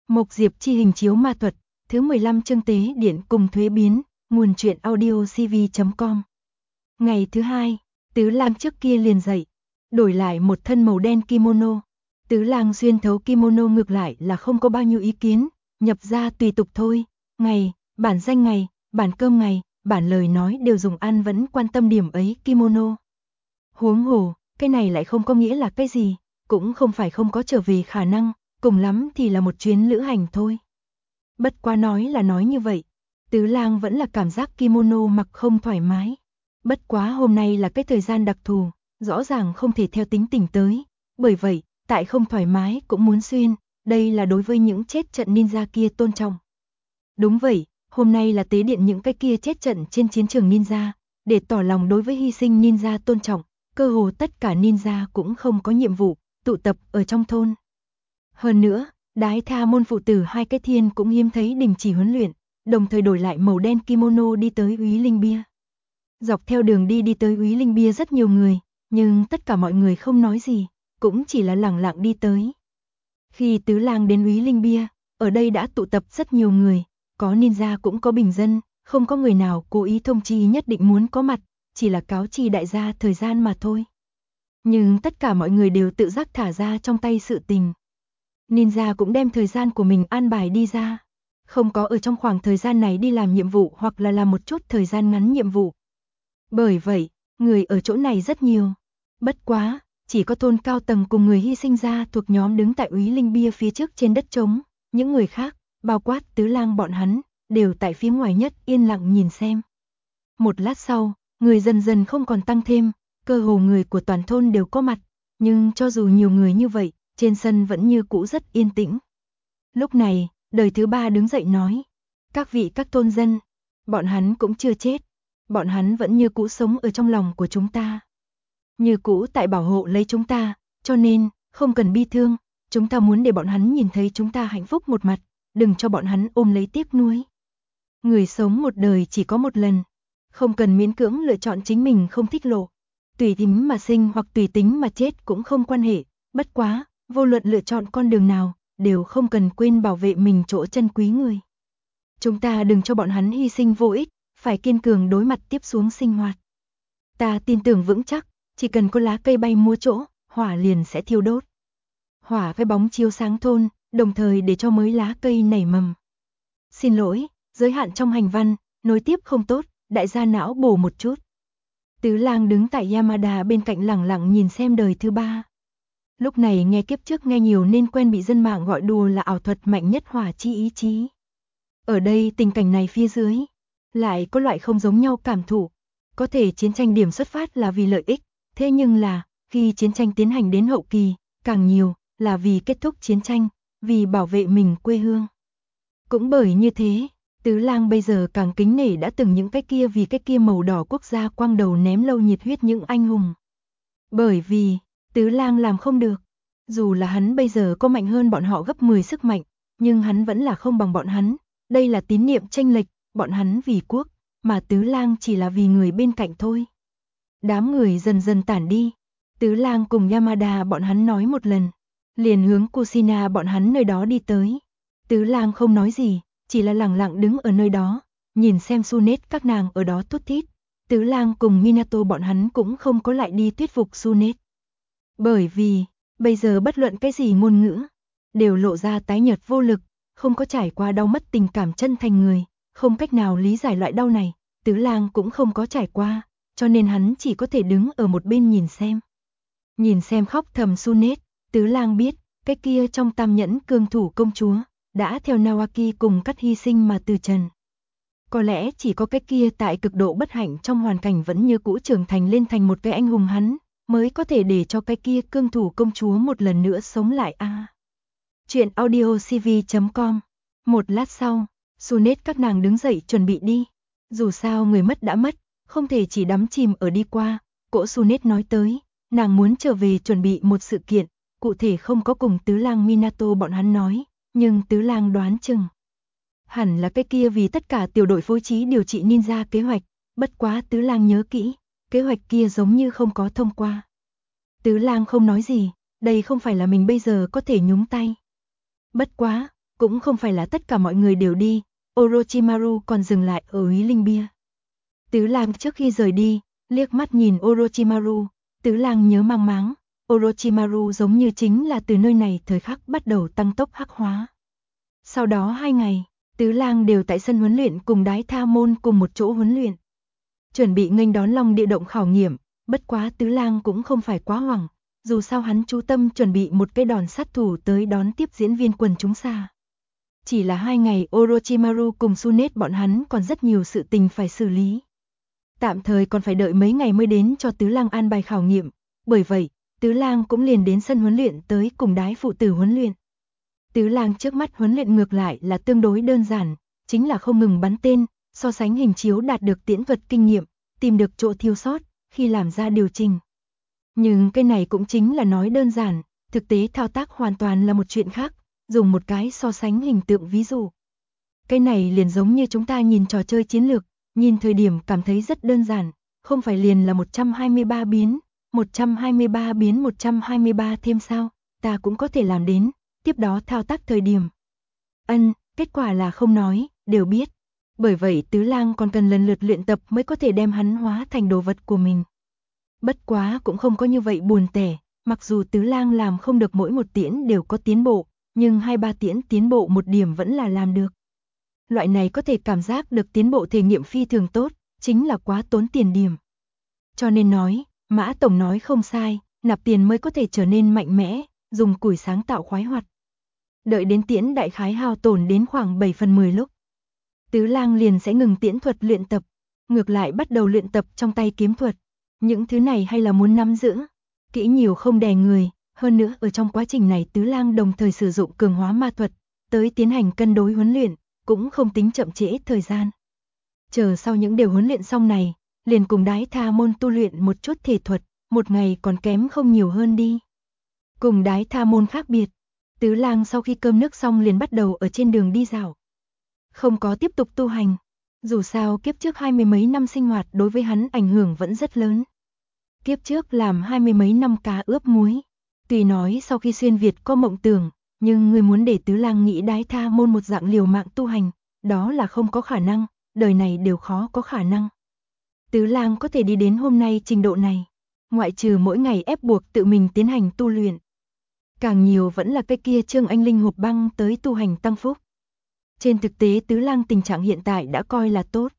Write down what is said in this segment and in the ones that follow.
Mộc Diệp chi hình chiếu ma thuật, thứ 15 chương tế điện cùng thuế biến, nguồn truyện audio cv.com. Ngày thứ hai, Tứ Lang trước kia liền dậy, đổi lại một thân màu đen kimono. Tứ Lang xuyên thấu kimono ngược lại là không có bao nhiêu ý kiến, nhập ra tùy tục thôi. Ngày, bản danh ngày, bản cơm ngày, bản lời nói đều dùng ăn vẫn quan tâm điểm ấy kimono. Huống hồ, cái này lại không có nghĩa là cái gì, cũng không phải không có trở về khả năng, cùng lắm thì là một chuyến lữ hành thôi. Bất quá nói là nói như vậy, Tứ Lang vẫn là cảm giác kimono mặc không thoải mái. Bất quá hôm nay là cái thời gian đặc thù, rõ ràng không thể theo tính tình tới, bởi vậy, tại không thoải mái cũng muốn xuyên, đây là đối với những chết trận ninja kia tôn trọng. Đúng vậy, hôm nay là tế điện những cái kia chết trận trên chiến trường ninja, để tỏ lòng đối với hy sinh ninja tôn trọng, cơ hồ tất cả ninja cũng không có nhiệm vụ, tụ tập ở trong thôn. Hơn nữa, Đái Tha môn phụ tử hai cái thiên cũng hiếm thấy đình chỉ huấn luyện, đồng thời đổi lại màu đen kimono đi tới Úy Linh Bia. Dọc theo đường đi tới Úy Linh Bia rất nhiều người, nhưng tất cả mọi người không nói gì, cũng chỉ là lẳng lặng đi tới. Khi Tứ Lang đến Úy Linh Bia, ở đây đã tụ tập rất nhiều người, có ninja cũng có bình dân, không có người nào cố ý thông chi nhất định muốn có mặt, chỉ là cáo chi đại gia thời gian mà thôi. Nhưng tất cả mọi người đều tự giác thả ra trong tay sự tình. Ninja cũng đem thời gian của mình an bài đi ra, không có ở trong khoảng thời gian này đi làm nhiệm vụ hoặc là làm một chút thời gian ngắn nhiệm vụ. Bởi vậy, người ở chỗ này rất nhiều. Bất quá, chỉ có thôn cao tầng cùng người hy sinh ra thuộc nhóm đứng tại Úy Linh Bia phía trước trên đất trống, những người khác, bao quát Tứ Lang bọn hắn, đều tại phía ngoài nhất yên lặng nhìn xem. Một lát sau, người dần dần không còn tăng thêm, cơ hồ người của toàn thôn đều có mặt, nhưng cho dù nhiều người như vậy, trên sân vẫn như cũ rất yên tĩnh. Lúc này, đời thứ ba đứng dậy nói, các vị các thôn dân, bọn hắn cũng chưa chết, bọn hắn vẫn như cũ sống ở trong lòng của chúng ta. Như cũ tại bảo hộ lấy chúng ta, cho nên, không cần bi thương, chúng ta muốn để bọn hắn nhìn thấy chúng ta hạnh phúc một mặt, đừng cho bọn hắn ôm lấy tiếc nuối. Người sống một đời chỉ có một lần, không cần miễn cưỡng lựa chọn chính mình không thích lộ. Tùy tính mà sinh hoặc tùy tính mà chết cũng không quan hệ, bất quá, vô luận lựa chọn con đường nào, đều không cần quên bảo vệ mình chỗ chân quý người. Chúng ta đừng cho bọn hắn hy sinh vô ích, phải kiên cường đối mặt tiếp xuống sinh hoạt. Ta tin tưởng vững chắc, chỉ cần có lá cây bay múa chỗ, hỏa liền sẽ thiêu đốt. Hỏa với bóng chiếu sáng thôn, đồng thời để cho mới lá cây nảy mầm. Xin lỗi, giới hạn trong hành văn, nối tiếp không tốt, đại gia não bổ một chút. Tứ Lang đứng tại Yamada bên cạnh lẳng lặng nhìn xem đời thứ ba. Lúc này nghe kiếp trước nghe nhiều nên quen bị dân mạng gọi đùa là ảo thuật mạnh nhất hỏa chi ý chí. Ở đây tình cảnh này phía dưới, lại có loại không giống nhau cảm thụ. Có thể chiến tranh điểm xuất phát là vì lợi ích, thế nhưng là, khi chiến tranh tiến hành đến hậu kỳ, càng nhiều, là vì kết thúc chiến tranh, vì bảo vệ mình quê hương. Cũng bởi như thế, Tứ Lang bây giờ càng kính nể đã từng những cái kia vì cái kia màu đỏ quốc gia quang đầu ném lâu nhiệt huyết những anh hùng. Bởi vì, Tứ Lang làm không được. Dù là hắn bây giờ có mạnh hơn bọn họ gấp 10 sức mạnh, nhưng hắn vẫn là không bằng bọn hắn. Đây là tín niệm chênh lệch, bọn hắn vì quốc, mà Tứ Lang chỉ là vì người bên cạnh thôi. Đám người dần dần tản đi. Tứ Lang cùng Yamada bọn hắn nói một lần, liền hướng Kushina bọn hắn nơi đó đi tới. Tứ Lang không nói gì, chỉ là lặng lặng đứng ở nơi đó, nhìn xem Sunet các nàng ở đó thút thít. Tứ Lang cùng Minato bọn hắn cũng không có lại đi thuyết phục Sunet. Bởi vì, bây giờ bất luận cái gì ngôn ngữ, đều lộ ra tái nhợt vô lực, không có trải qua đau mất tình cảm chân thành người, không cách nào lý giải loại đau này, Tứ Lang cũng không có trải qua, cho nên hắn chỉ có thể đứng ở một bên nhìn xem. Nhìn xem khóc thầm Sunet, Tứ Lang biết, cái kia trong Tam Nhẫn cương thủ công chúa, đã theo Nawaki cùng cắt hy sinh mà từ trần. Có lẽ chỉ có cái kia tại cực độ bất hạnh trong hoàn cảnh vẫn như cũ trưởng thành lên thành một cái anh hùng hắn, mới có thể để cho cái kia cương thủ công chúa một lần nữa sống lại a. Chuyện audio cv.com. Một lát sau, Sunet các nàng đứng dậy chuẩn bị đi. Dù sao người mất đã mất, không thể chỉ đắm chìm ở đi qua. Cỗ Sunet nói tới, nàng muốn trở về chuẩn bị một sự kiện, cụ thể không có cùng Tứ Lang Minato bọn hắn nói, nhưng Tứ Lang đoán chừng. Hẳn là cái kia vì tất cả tiểu đội phối trí điều trị ninja kế hoạch, bất quá Tứ Lang nhớ kỹ, kế hoạch kia giống như không có thông qua. Tứ Lang không nói gì, đây không phải là mình bây giờ có thể nhúng tay. Bất quá, cũng không phải là tất cả mọi người đều đi, Orochimaru còn dừng lại ở Úy Linh Bia. Tứ Lang trước khi rời đi, liếc mắt nhìn Orochimaru, Tứ Lang nhớ mang máng, Orochimaru giống như chính là từ nơi này thời khắc bắt đầu tăng tốc hắc hóa. Sau đó 2 ngày, Tứ Lang đều tại sân huấn luyện cùng Đái Tha Môn cùng một chỗ huấn luyện. Chuẩn bị nghênh đón Long Địa Động khảo nghiệm, bất quá Tứ Lang cũng không phải quá hoảng, dù sao hắn chú tâm chuẩn bị một cái đòn sát thủ tới đón tiếp diễn viên quần chúng xa. Chỉ là 2 ngày Orochimaru cùng Tsunade bọn hắn còn rất nhiều sự tình phải xử lý. Tạm thời còn phải đợi mấy ngày mới đến cho Tứ Lang an bài khảo nghiệm, bởi vậy, Tứ Lang cũng liền đến sân huấn luyện tới cùng Đái phụ tử huấn luyện. Tứ Lang trước mắt huấn luyện ngược lại là tương đối đơn giản, chính là không ngừng bắn tên, so sánh hình chiếu đạt được tiễn thuật kinh nghiệm, tìm được chỗ thiếu sót, khi làm ra điều chỉnh. Nhưng cái này cũng chính là nói đơn giản, thực tế thao tác hoàn toàn là một chuyện khác, dùng một cái so sánh hình tượng ví dụ. Cái này liền giống như chúng ta nhìn trò chơi chiến lược, nhìn thời điểm cảm thấy rất đơn giản, không phải liền là 123 biến, 123 biến 123 thêm sao, ta cũng có thể làm đến, tiếp đó thao tác thời điểm. Kết quả là không nói, đều biết. Bởi vậy Tứ Lang còn cần lần lượt luyện tập mới có thể đem hắn hóa thành đồ vật của mình. Bất quá cũng không có như vậy buồn tẻ, mặc dù Tứ Lang làm không được mỗi một tiễn đều có tiến bộ, nhưng 2-3 tiễn tiến bộ một điểm vẫn là làm được. Loại này có thể cảm giác được tiến bộ thể nghiệm phi thường tốt, chính là quá tốn tiền điểm. Cho nên nói, Mã Tổng nói không sai, nạp tiền mới có thể trở nên mạnh mẽ, dùng củi sáng tạo khoái hoạt. Đợi đến tiễn đại khái hao tổn đến khoảng 7/10 lúc, Tứ Lang liền sẽ ngừng tiễn thuật luyện tập, ngược lại bắt đầu luyện tập trong tay kiếm thuật. Những thứ này hay là muốn nắm giữ, kỹ nhiều không đè người, hơn nữa ở trong quá trình này Tứ Lang đồng thời sử dụng cường hóa ma thuật, tới tiến hành cân đối huấn luyện, cũng không tính chậm trễ thời gian. Chờ sau những điều huấn luyện xong này, liền cùng Đái Tha Môn tu luyện một chút thể thuật, một ngày còn kém không nhiều hơn đi. Cùng Đái Tha Môn khác biệt, Tứ Lang sau khi cơm nước xong liền bắt đầu ở trên đường đi dạo. Không có tiếp tục tu hành, dù sao kiếp trước 20 mấy năm sinh hoạt đối với hắn ảnh hưởng vẫn rất lớn. Kiếp trước làm 20 mấy năm cá ướp muối, tuy nói sau khi xuyên Việt có mộng tưởng, nhưng người muốn để Tứ Lang nghĩ Đái Tha Môn một dạng liều mạng tu hành, đó là không có khả năng, đời này đều khó có khả năng. Tứ Lang có thể đi đến hôm nay trình độ này, ngoại trừ mỗi ngày ép buộc tự mình tiến hành tu luyện. Càng nhiều vẫn là cái kia Trương Anh Linh hộp băng tới tu hành tăng phúc. Trên thực tế Tứ Lang tình trạng hiện tại đã coi là tốt.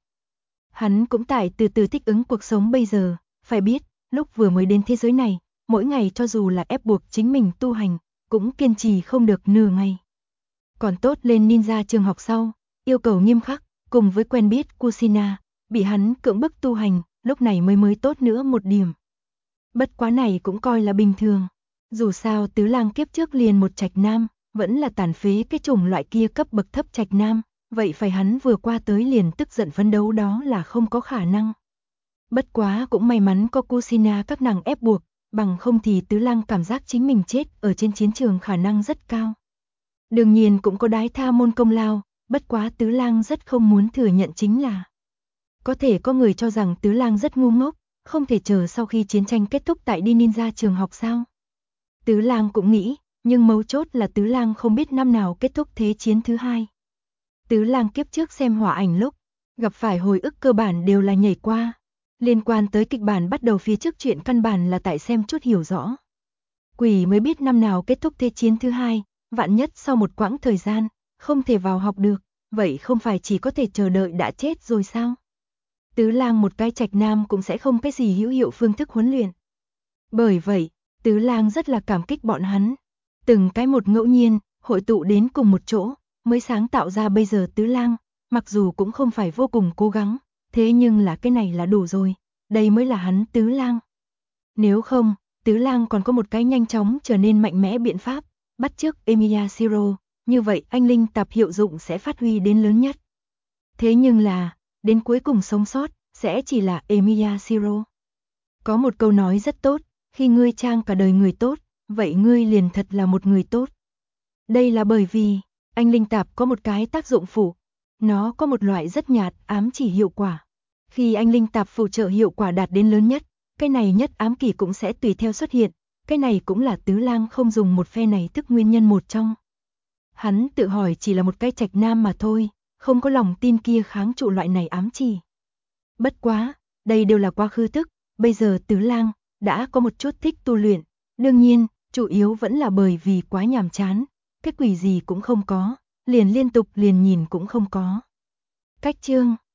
Hắn cũng tại từ từ thích ứng cuộc sống bây giờ, phải biết, lúc vừa mới đến thế giới này, mỗi ngày cho dù là ép buộc chính mình tu hành, cũng kiên trì không được nửa ngày. Còn tốt lên ninja trường học sau, yêu cầu nghiêm khắc, cùng với quen biết Kushina, bị hắn cưỡng bức tu hành, lúc này mới tốt nữa một điểm. Bất quá này cũng coi là bình thường. Dù sao Tứ Lang kiếp trước liền một trạch nam, vẫn là tàn phế cái chủng loại kia cấp bậc thấp trạch nam, vậy phải hắn vừa qua tới liền tức giận phấn đấu đó là không có khả năng. Bất quá cũng may mắn có Kushina các nàng ép buộc, bằng không thì Tứ Lang cảm giác chính mình chết ở trên chiến trường khả năng rất cao. Đương nhiên cũng có Đái Tha Môn công lao, bất quá Tứ Lang rất không muốn thừa nhận chính là có thể có người cho rằng Tứ Lang rất ngu ngốc, không thể chờ sau khi chiến tranh kết thúc tại đi ninja trường học sao. Tứ Lang cũng nghĩ, nhưng mấu chốt là Tứ Lang không biết năm nào kết thúc thế chiến thứ hai. Tứ Lang kiếp trước xem hỏa ảnh lúc, gặp phải hồi ức cơ bản đều là nhảy qua. Liên quan tới kịch bản bắt đầu phía trước chuyện căn bản là tại xem chút hiểu rõ. Quỷ mới biết năm nào kết thúc thế chiến thứ hai, vạn nhất sau một quãng thời gian, không thể vào học được, vậy không phải chỉ có thể chờ đợi đã chết rồi sao? Tứ Lang một cái trạch nam cũng sẽ không cái gì hữu hiệu phương thức huấn luyện. Bởi vậy, Tứ Lang rất là cảm kích bọn hắn. Từng cái một ngẫu nhiên, hội tụ đến cùng một chỗ, mới sáng tạo ra bây giờ Tứ Lang, mặc dù cũng không phải vô cùng cố gắng, thế nhưng là cái này là đủ rồi, đây mới là hắn Tứ Lang. Nếu không, Tứ Lang còn có một cái nhanh chóng trở nên mạnh mẽ biện pháp, bắt chước Emiya Shiro, như vậy anh linh tạp hiệu dụng sẽ phát huy đến lớn nhất. Thế nhưng là, đến cuối cùng sống sót, sẽ chỉ là Emiya Shiro. Có một câu nói rất tốt, khi ngươi trang cả đời người tốt, vậy ngươi liền thật là một người tốt. Đây là bởi vì, anh linh tạp có một cái tác dụng phụ, nó có một loại rất nhạt ám chỉ hiệu quả. Khi anh linh tạp phụ trợ hiệu quả đạt đến lớn nhất, cái này nhất ám kỳ cũng sẽ tùy theo xuất hiện, cái này cũng là Tứ Lang không dùng một phe này tức nguyên nhân một trong. Hắn tự hỏi chỉ là một cái trạch nam mà thôi, không có lòng tin kia kháng trụ loại này ám chỉ. Bất quá, đây đều là quá khứ tức, bây giờ Tứ Lang đã có một chút thích tu luyện, đương nhiên, chủ yếu vẫn là bởi vì quá nhàm chán, cái quỷ gì cũng không có, liền liên tục liền nhìn cũng không có. Cách chương